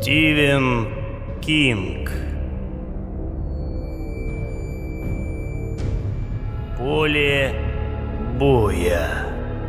Стивен Кинг. Поле боя.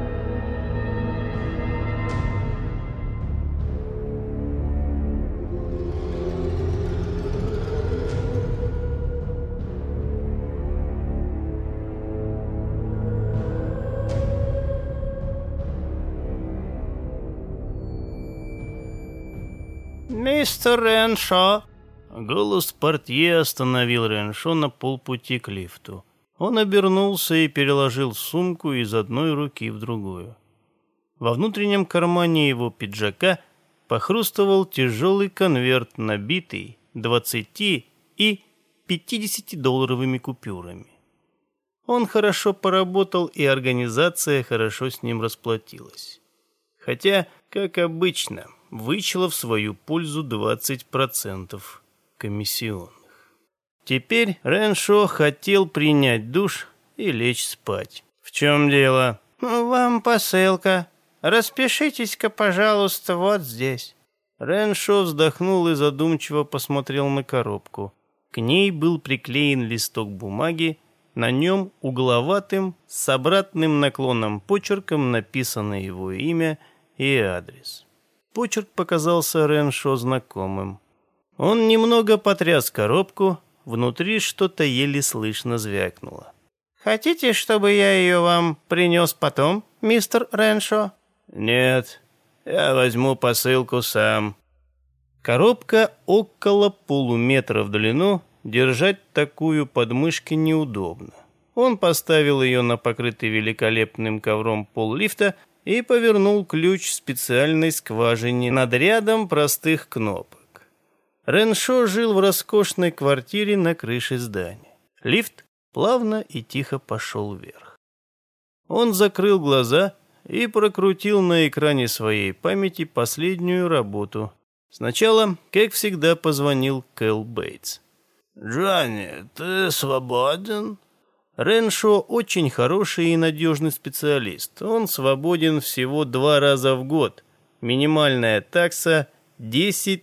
«Мистер Реншо!» Голос портье остановил Реншо на полпути к лифту. Он обернулся и переложил сумку из одной руки в другую. Во внутреннем кармане его пиджака похрустывал тяжелый конверт, набитый 20 и 50-долларовыми купюрами. Он хорошо поработал, и организация хорошо с ним расплатилась. Хотя, как обычно, вычла в свою пользу 20% комиссионных. Теперь Реншо хотел принять душ и лечь спать. «В чем дело?» «Вам посылка. Распишитесь-ка, пожалуйста, вот здесь». Реншо вздохнул и задумчиво посмотрел на коробку. К ней был приклеен листок бумаги, на нем угловатым, с обратным наклоном почерком написано его имя и адрес. Почерк показался Реншо знакомым. Он немного потряс коробку, внутри что-то еле слышно звякнуло. «Хотите, чтобы я ее вам принес потом, мистер Реншо?» «Нет, я возьму посылку сам». Коробка около полуметра в длину, держать такую под мышки неудобно. Он поставил ее на покрытый великолепным ковром пол лифта и повернул ключ в специальной скважине над рядом простых кнопок. Реншо жил в роскошной квартире на крыше здания. Лифт плавно и тихо пошел вверх. Он закрыл глаза и прокрутил на экране своей памяти последнюю работу. Сначала, как всегда, позвонил Кэл Бейтс. «Джонни, ты свободен?» Реншо очень хороший и надежный специалист. Он свободен всего 2 раза в год. Минимальная такса $10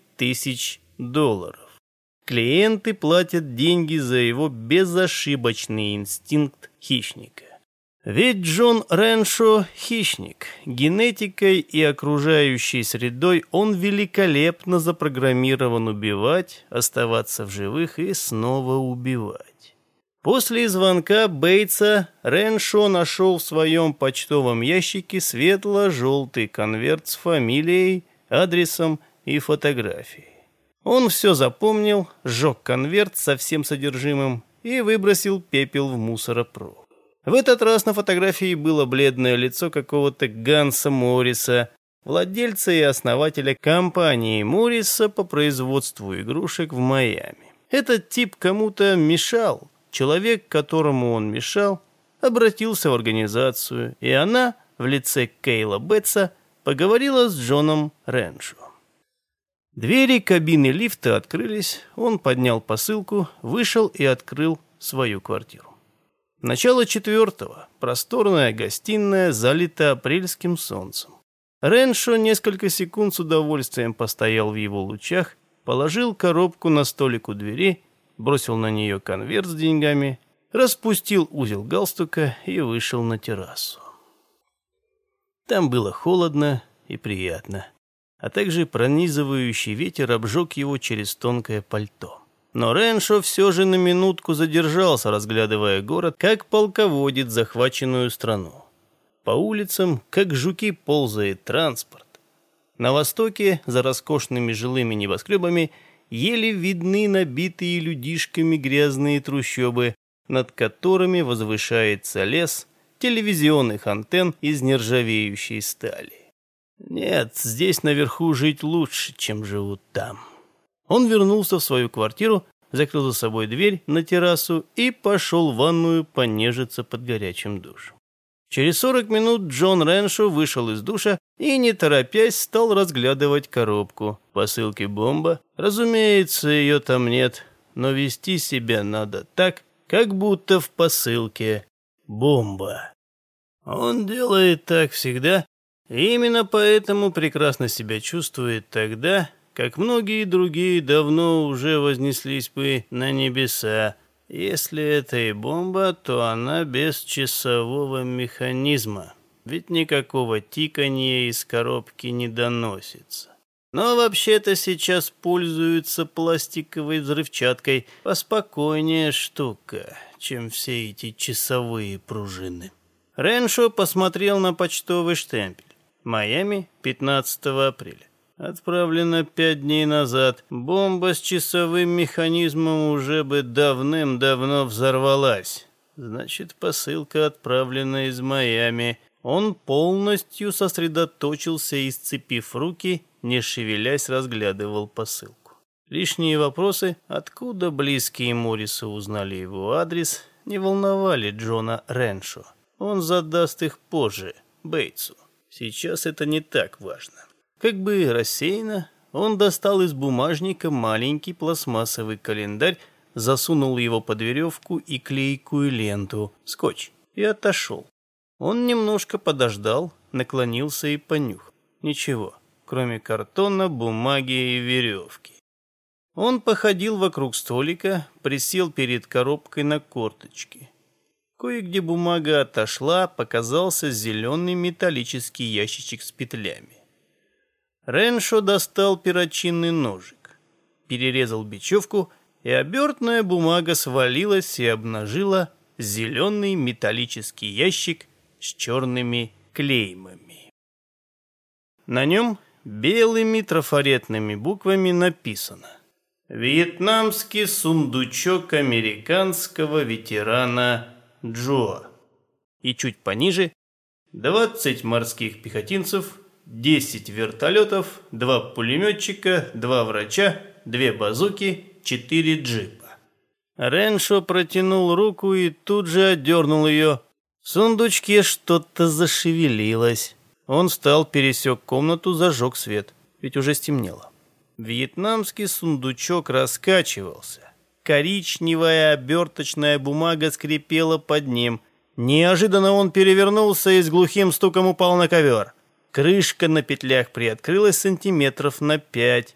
000. Клиенты платят деньги за его безошибочный инстинкт хищника. Ведь Джон Реншо – хищник. Генетикой и окружающей средой он великолепно запрограммирован убивать, оставаться в живых и снова убивать. После звонка Бейтса Реншо нашел в своем почтовом ящике светло-желтый конверт с фамилией, адресом и фотографией. Он все запомнил, сжег конверт со всем содержимым и выбросил пепел в мусоропровод. В этот раз на фотографии было бледное лицо какого-то Ганса Морриса, владельца и основателя компании Морриса по производству игрушек в Майами. Этот тип кому-то мешал. Человек, которому он мешал, обратился в организацию, и она, в лице Кейла Бетса, поговорила с Джоном Реншо. Двери кабины лифта открылись, он поднял посылку, вышел и открыл свою квартиру. Начало 4-го, просторная гостиная, залита апрельским солнцем. Реншо несколько секунд с удовольствием постоял в его лучах, положил коробку на столик у двери, бросил на нее конверт с деньгами, распустил узел галстука и вышел на террасу. Там было холодно и приятно, а также пронизывающий ветер обжег его через тонкое пальто. Но Реншо все же на минутку задержался, разглядывая город, как полководец захваченную страну. По улицам, как жуки, ползает транспорт. На востоке, за роскошными жилыми небоскребами, еле видны набитые людишками грязные трущобы, над которыми возвышается лес телевизионных антенн из нержавеющей стали. Нет, здесь наверху жить лучше, чем живут там. Он вернулся в свою квартиру, закрыл за собой дверь на террасу и пошел в ванную понежиться под горячим душем. Через 40 минут Джон Реншо вышел из душа и, не торопясь, стал разглядывать коробку. Посылки бомба. Разумеется, ее там нет, но вести себя надо так, как будто в посылке бомба. Он делает так всегда, и именно поэтому прекрасно себя чувствует тогда, как многие другие, давно уже вознеслись бы на небеса. Если это и бомба, то она без часового механизма, ведь никакого тиканья из коробки не доносится. Но вообще-то сейчас пользуются пластиковой взрывчаткой. Поспокойнее штука, чем все эти часовые пружины. Реншо посмотрел на почтовый штемпель. Майами, 15 апреля. Отправлено 5 дней назад. Бомба с часовым механизмом уже бы давным-давно взорвалась. Значит, посылка отправлена из Майами. Он полностью сосредоточился и, сцепив руки, не шевелясь, разглядывал посылку. Лишние вопросы, откуда близкие Морриса узнали его адрес, не волновали Джона Реншо. Он задаст их позже, Бейтсу. Сейчас это не так важно. Как бы рассеянно, он достал из бумажника маленький пластмассовый календарь, засунул его под веревку и клейкую ленту, скотч, и отошел. Он немножко подождал, наклонился и понюхал. Ничего, кроме картона, бумаги и веревки. Он походил вокруг столика, присел перед коробкой на корточки. Кое-где бумага отошла, показался зеленый металлический ящичек с петлями. Реншо достал перочинный ножик, перерезал бечевку, и обертная бумага свалилась и обнажила зеленый металлический ящик с черными клеймами. На нем белыми трафаретными буквами написано: «Вьетнамский сундучок американского ветерана Джо». И чуть пониже: 20 морских пехотинцев, 10 вертолетов, 2 пулеметчика, 2 врача, 2 базуки, 4 джипа. Реншо протянул руку и тут же отдернул ее. В сундучке что-то зашевелилось. Он встал, пересек комнату, зажег свет, ведь уже стемнело. Вьетнамский сундучок раскачивался. Коричневая оберточная бумага скрипела под ним. Неожиданно он перевернулся и с глухим стуком упал на ковер. Крышка на петлях приоткрылась сантиметров на 5.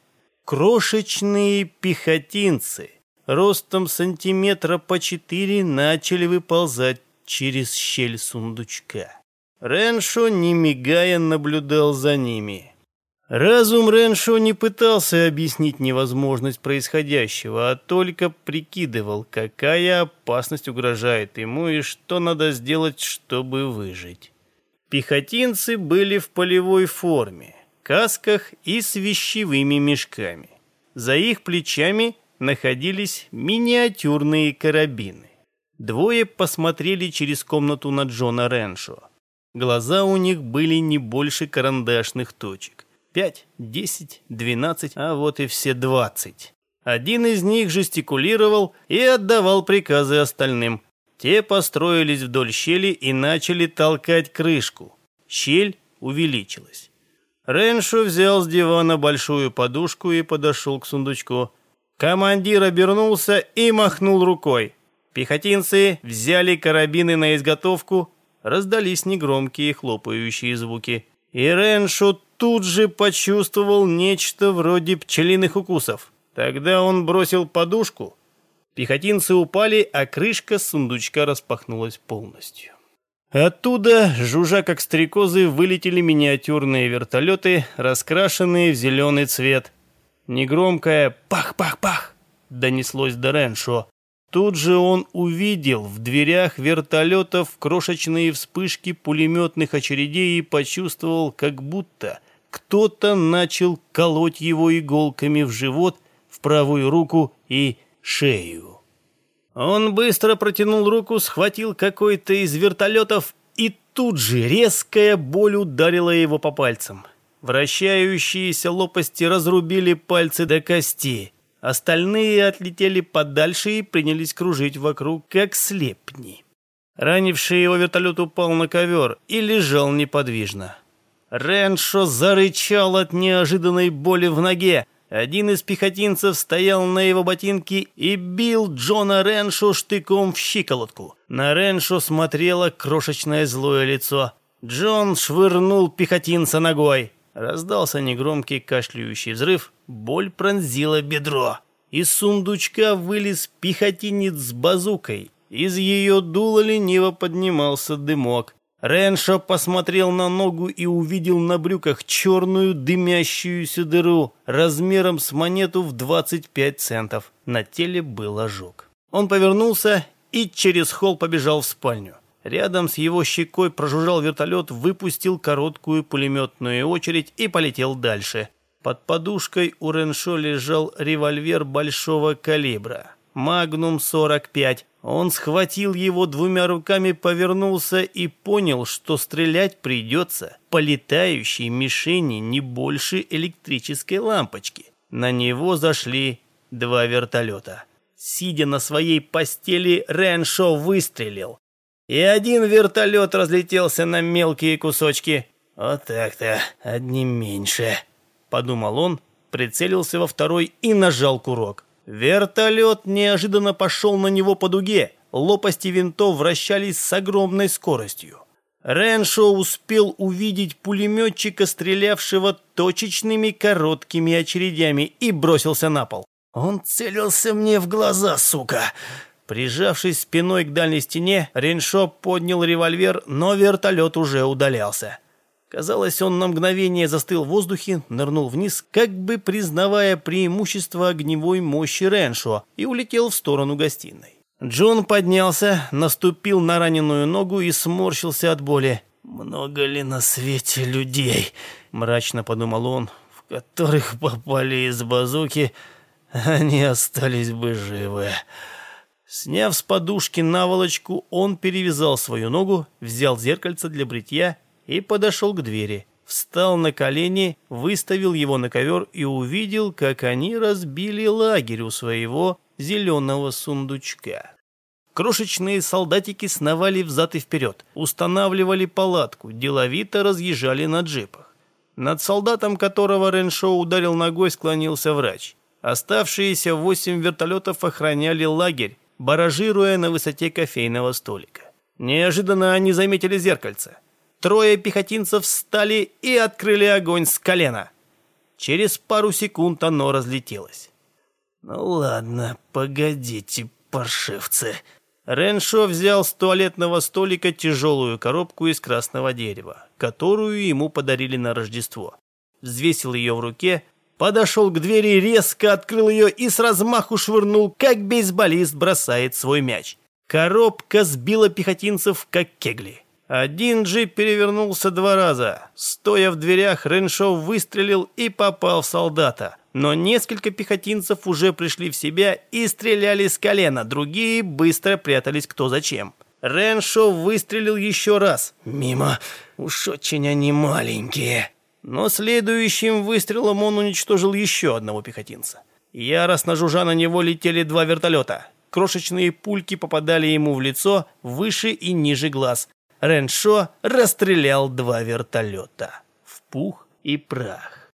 Крошечные пехотинцы, ростом сантиметра по 4, начали выползать через щель сундучка. Реншо, не мигая, наблюдал за ними. Разум Реншо не пытался объяснить невозможность происходящего, а только прикидывал, какая опасность угрожает ему и что надо сделать, чтобы выжить. Пехотинцы были в полевой форме, касках и с вещевыми мешками. За их плечами находились миниатюрные карабины. Двое посмотрели через комнату на Джона Реншо. Глаза у них были не больше карандашных точек. 5, 10, 12, а вот и все 20. Один из них жестикулировал и отдавал приказы остальным. Те построились вдоль щели и начали толкать крышку. Щель увеличилась. Реншо взял с дивана большую подушку и подошел к сундучку. Командир обернулся и махнул рукой. Пехотинцы взяли карабины на изготовку, раздались негромкие хлопающие звуки. И Реншо тут же почувствовал нечто вроде пчелиных укусов. Тогда он бросил подушку. Пехотинцы упали, а крышка сундучка распахнулась полностью. Оттуда, жужжа как стрекозы, вылетели миниатюрные вертолеты, раскрашенные в зеленый цвет. Негромкое «пах-пах-пах» донеслось до Реншо. Тут же он увидел в дверях вертолетов крошечные вспышки пулеметных очередей и почувствовал, как будто кто-то начал колоть его иголками в живот, в правую руку и шею. Он быстро протянул руку, схватил какой-то из вертолетов, и тут же резкая боль ударила его по пальцам. Вращающиеся лопасти разрубили пальцы до кости. Остальные отлетели подальше и принялись кружить вокруг, как слепни. Ранивший его вертолет упал на ковер и лежал неподвижно. Реншо зарычал от неожиданной боли в ноге. Один из пехотинцев стоял на его ботинке и бил Джона Реншо штыком в щиколотку. На Реншо смотрело крошечное злое лицо. Джон швырнул пехотинца ногой. Раздался негромкий кашляющий взрыв. Боль пронзила бедро. Из сундучка вылез пехотинец с базукой. Из ее дула лениво поднимался дымок. Реншо посмотрел на ногу и увидел на брюках черную дымящуюся дыру размером с монету в 25 центов. На теле был ожог. Он повернулся и через холл побежал в спальню. Рядом с его щекой прожужжал вертолет, выпустил короткую пулеметную очередь и полетел дальше. Под подушкой у Реншо лежал револьвер большого калибра. «Магнум 45». Он схватил его двумя руками, повернулся и понял, что стрелять придется по летающей мишени не больше электрической лампочки. На него зашли 2 вертолета. Сидя на своей постели, Реншо выстрелил. И один вертолет разлетелся на мелкие кусочки. «Вот так-то, одним меньше», — подумал он, прицелился во второй и нажал курок. Вертолет неожиданно пошел на него по дуге. Лопасти винтов вращались с огромной скоростью. Реншо успел увидеть пулеметчика, стрелявшего точечными короткими очередями, и бросился на пол. «Он целился мне в глаза, сука!» Прижавшись спиной к дальней стене, Реншо поднял револьвер, но вертолет уже удалялся. Казалось, он на мгновение застыл в воздухе, нырнул вниз, как бы признавая преимущество огневой мощи Реншо, и улетел в сторону гостиной. Джон поднялся, наступил на раненую ногу и сморщился от боли. «Много ли на свете людей, — мрачно подумал он, — в которых попали из базуки, они остались бы живы?» Сняв с подушки наволочку, он перевязал свою ногу, взял зеркальце для бритья и подошел к двери. Встал на колени, выставил его на ковер и увидел, как они разбили лагерь у своего зеленого сундучка. Крошечные солдатики сновали взад и вперед, устанавливали палатку, деловито разъезжали на джипах. Над солдатом, которого Реншо ударил ногой, склонился врач. Оставшиеся 8 вертолетов охраняли лагерь, баражируя на высоте кофейного столика. Неожиданно они заметили зеркальце. 3 пехотинцев встали и открыли огонь с колена. Через пару секунд оно разлетелось. «Ну ладно, погодите, паршивцы». Реншо взял с туалетного столика тяжелую коробку из красного дерева, которую ему подарили на Рождество. Взвесил ее в руке, подошел к двери, резко открыл ее и с размаху швырнул, как бейсболист бросает свой мяч. Коробка сбила пехотинцев, как кегли. Один джип перевернулся 2 раза. Стоя в дверях, Реншо выстрелил и попал в солдата. Но несколько пехотинцев уже пришли в себя и стреляли с колена, другие быстро прятались кто зачем. Реншо выстрелил еще раз. Мимо, уж очень они маленькие. Но следующим выстрелом он уничтожил еще одного пехотинца. Яростно жужжа на него летели 2 вертолета. Крошечные пульки попадали ему в лицо, выше и ниже глаз. Реншо расстрелял 2 вертолета в пух и прах.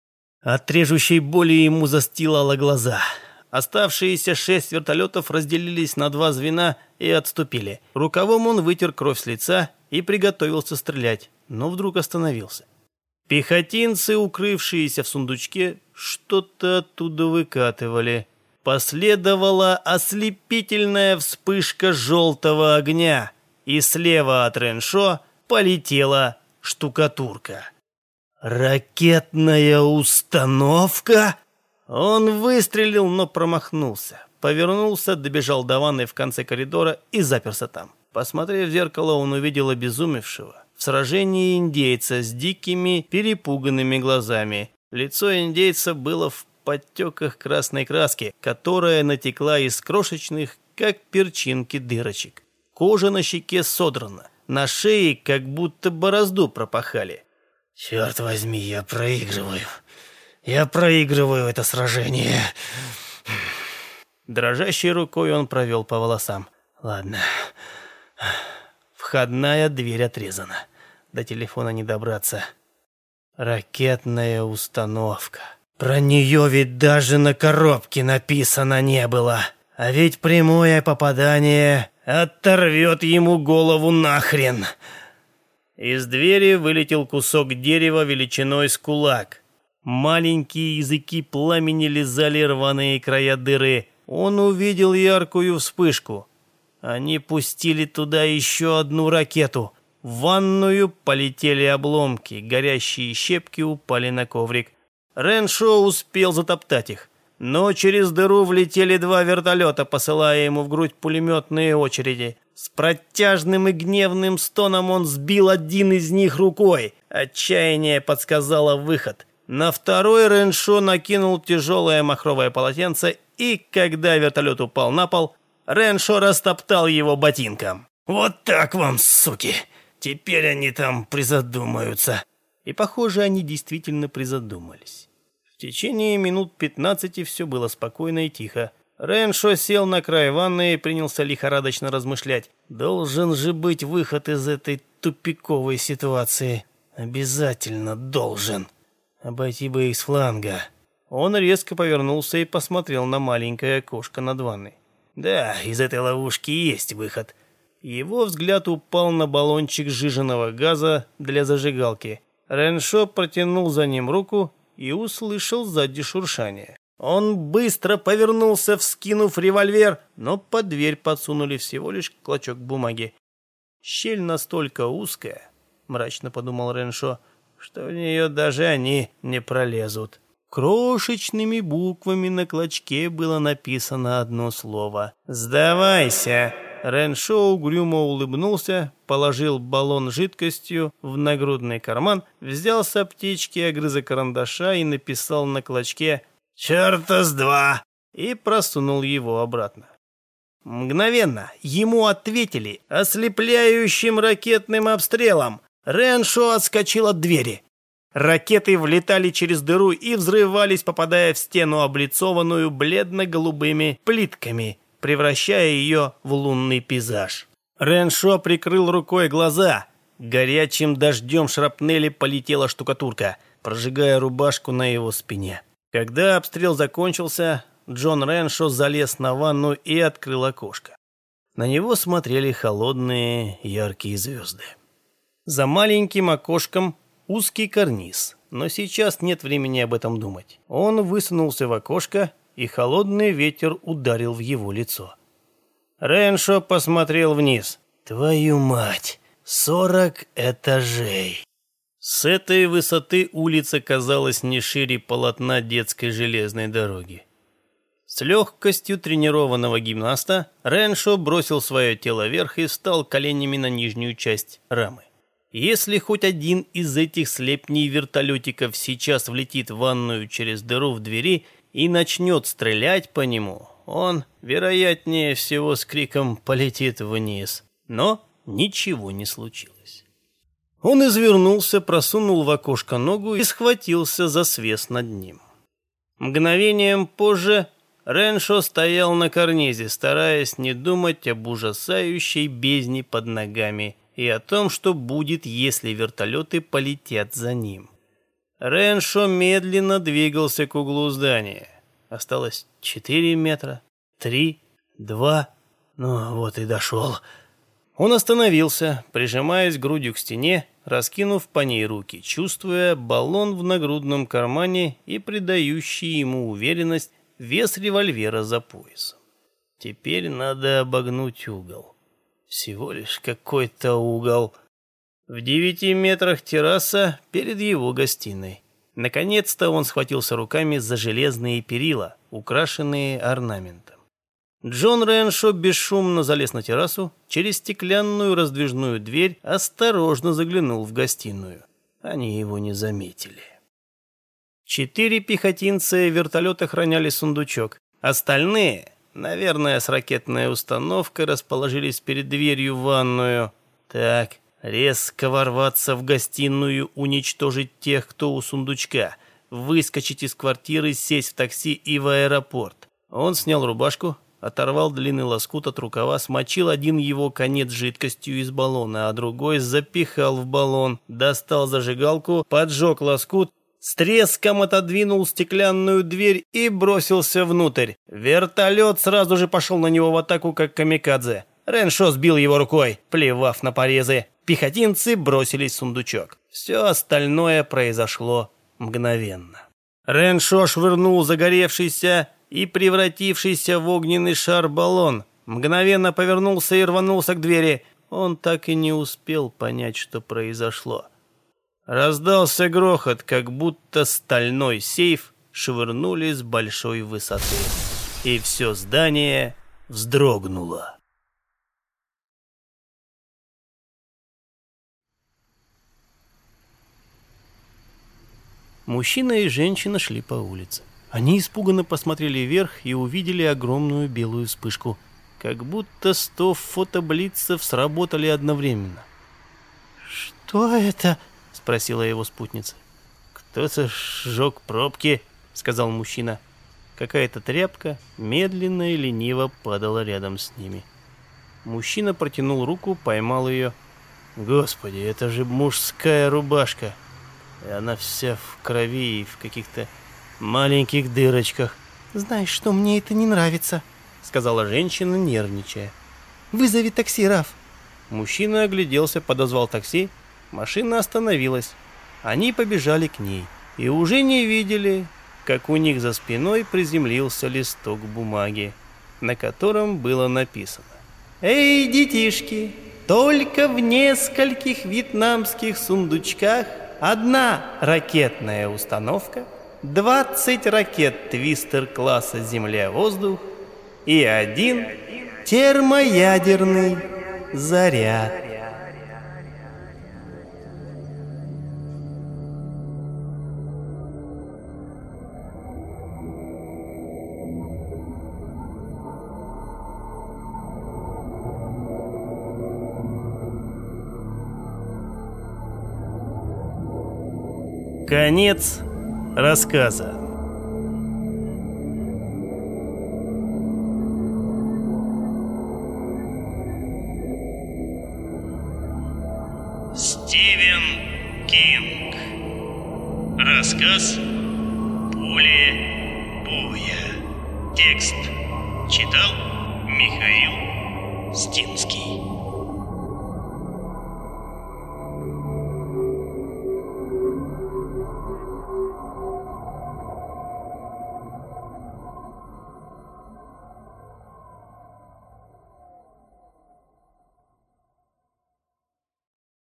От режущей боли ему застилало глаза. Оставшиеся 6 вертолетов разделились на 2 звена и отступили. Рукавом он вытер кровь с лица и приготовился стрелять, но вдруг остановился. Пехотинцы, укрывшиеся в сундучке, что-то оттуда выкатывали. Последовала ослепительная вспышка желтого огня, и слева от Реншо полетела штукатурка. «Ракетная установка?» Он выстрелил, но промахнулся. Повернулся, добежал до ванной в конце коридора и заперся там. Посмотрев в зеркало, он увидел обезумевшего в сражении индейца с дикими, перепуганными глазами. Лицо индейца было в подтеках красной краски, которая натекла из крошечных, как перчинки, дырочек. Кожа на щеке содрана, на шее как будто борозду пропахали. «Черт возьми, я проигрываю это сражение». Дрожащей рукой он провел по волосам. «Ладно, входная дверь отрезана, до телефона не добраться. Ракетная установка. Про нее ведь даже на коробке написано не было. А ведь прямое попадание оторвет ему голову нахрен». Из двери вылетел кусок дерева величиной с кулак. Маленькие языки пламени лизали рваные края дыры. Он увидел яркую вспышку. Они пустили туда еще одну ракету. В ванную полетели обломки, горящие щепки упали на коврик. Реншо успел затоптать их. Но через дыру влетели 2 вертолета, посылая ему в грудь пулеметные очереди. С протяжным и гневным стоном он сбил один из них рукой. Отчаяние подсказало выход. На второй Реншо накинул тяжелое махровое полотенце, и когда вертолет упал на пол, Реншо растоптал его ботинком. «Вот так вам, суки! Теперь они там призадумаются». И, похоже, они действительно призадумались. В течение минут 15 все было спокойно и тихо. Реншо сел на край ванны и принялся лихорадочно размышлять. Должен же быть выход из этой тупиковой ситуации. Обязательно должен. Обойти бы их с фланга. Он резко повернулся и посмотрел на маленькое окошко над ванной. Да, из этой ловушки есть выход. Его взгляд упал на баллончик сжиженного газа для зажигалки. Реншо протянул за ним руку и услышал сзади шуршание. Он быстро повернулся, вскинув револьвер, но под дверь подсунули всего лишь клочок бумаги. «Щель настолько узкая», — мрачно подумал Реншо, — «что в нее даже они не пролезут». Крошечными буквами на клочке было написано одно слово «Сдавайся». Реншо угрюмо улыбнулся, положил баллон с жидкостью в нагрудный карман, взял с аптечки огрызок карандаша и написал на клочке «Чёрта с два!» и просунул его обратно. Мгновенно ему ответили ослепляющим ракетным обстрелом. Реншо отскочил от двери. Ракеты влетали через дыру и взрывались, попадая в стену, облицованную бледно-голубыми плитками, превращая ее в лунный пейзаж. Реншо прикрыл рукой глаза. Горячим дождем шрапнели полетела штукатурка, прожигая рубашку на его спине. Когда обстрел закончился, Джон Реншо залез на ванну и открыл окошко. На него смотрели холодные яркие звезды. За маленьким окошком узкий карниз, но сейчас нет времени об этом думать. Он высунулся в окошко, и холодный ветер ударил в его лицо. Реншо посмотрел вниз. «Твою мать! 40 этажей!» С этой высоты улица казалась не шире полотна детской железной дороги. С легкостью тренированного гимнаста Реншо бросил свое тело вверх и встал коленями на нижнюю часть рамы. Если хоть один из этих слепней вертолетиков сейчас влетит в ванную через дыру в двери и начнет стрелять по нему, он, вероятнее всего, с криком полетит вниз. Но ничего не случилось. Он извернулся, просунул в окошко ногу и схватился за свес над ним. Мгновением позже Реншо стоял на карнизе, стараясь не думать об ужасающей бездне под ногами и о том, что будет, если вертолеты полетят за ним. Реншо медленно двигался к углу здания. Осталось 4 метра, 3, 2, ну вот и дошел. Он остановился, прижимаясь грудью к стене, раскинув по ней руки, чувствуя баллон в нагрудном кармане и придающий ему уверенность вес револьвера за поясом. Теперь надо обогнуть угол. Всего лишь какой-то угол. В 9 метрах терраса перед его гостиной. Наконец-то он схватился руками за железные перила, украшенные орнаментом. Джон Реншо бесшумно залез на террасу, через стеклянную раздвижную дверь осторожно заглянул в гостиную. Они его не заметили. 4 пехотинца и вертолет охраняли сундучок. Остальные, наверное, с ракетной установкой, расположились перед дверью в ванную. Так, резко ворваться в гостиную, уничтожить тех, кто у сундучка, выскочить из квартиры, сесть в такси и в аэропорт. Он снял рубашку, оторвал длинный лоскут от рукава, смочил один его конец жидкостью из баллона, а другой запихал в баллон, достал зажигалку, поджег лоскут, с треском отодвинул стеклянную дверь и бросился внутрь. Вертолет сразу же пошел на него в атаку, как камикадзе. Реншо сбил его рукой, плевав на порезы. Пехотинцы бросились в сундучок. Все остальное произошло мгновенно. Реншо швырнул загоревшийся и превратившийся в огненный шар баллон. Мгновенно повернулся и рванулся к двери. Он так и не успел понять, что произошло. Раздался грохот, как будто стальной сейф швырнули с большой высоты. И все здание вздрогнуло. Мужчина и женщина шли по улице. Они испуганно посмотрели вверх и увидели огромную белую вспышку. Как будто 100 фотоблицев сработали одновременно. «Что это?» — спросила его спутница. «Кто-то сжег пробки», — сказал мужчина. Какая-то тряпка медленно и лениво падала рядом с ними. Мужчина протянул руку, поймал ее. «Господи, это же мужская рубашка! И она вся в крови и в каких-то маленьких дырочках». «Знаешь что, мне это не нравится», — сказала женщина, нервничая. «Вызови такси, Раф». Мужчина огляделся, подозвал такси. Машина остановилась. Они побежали к ней и уже не видели, как у них за спиной приземлился листок бумаги, на котором было написано: «Эй, детишки, только в нескольких вьетнамских сундучках 1 ракетная установка, 20 ракет «Твистер» класса «Земля-воздух» и 1 термоядерный заряд». Конец рассказа. Стивен Кинг. Рассказ «Поле боя». Текст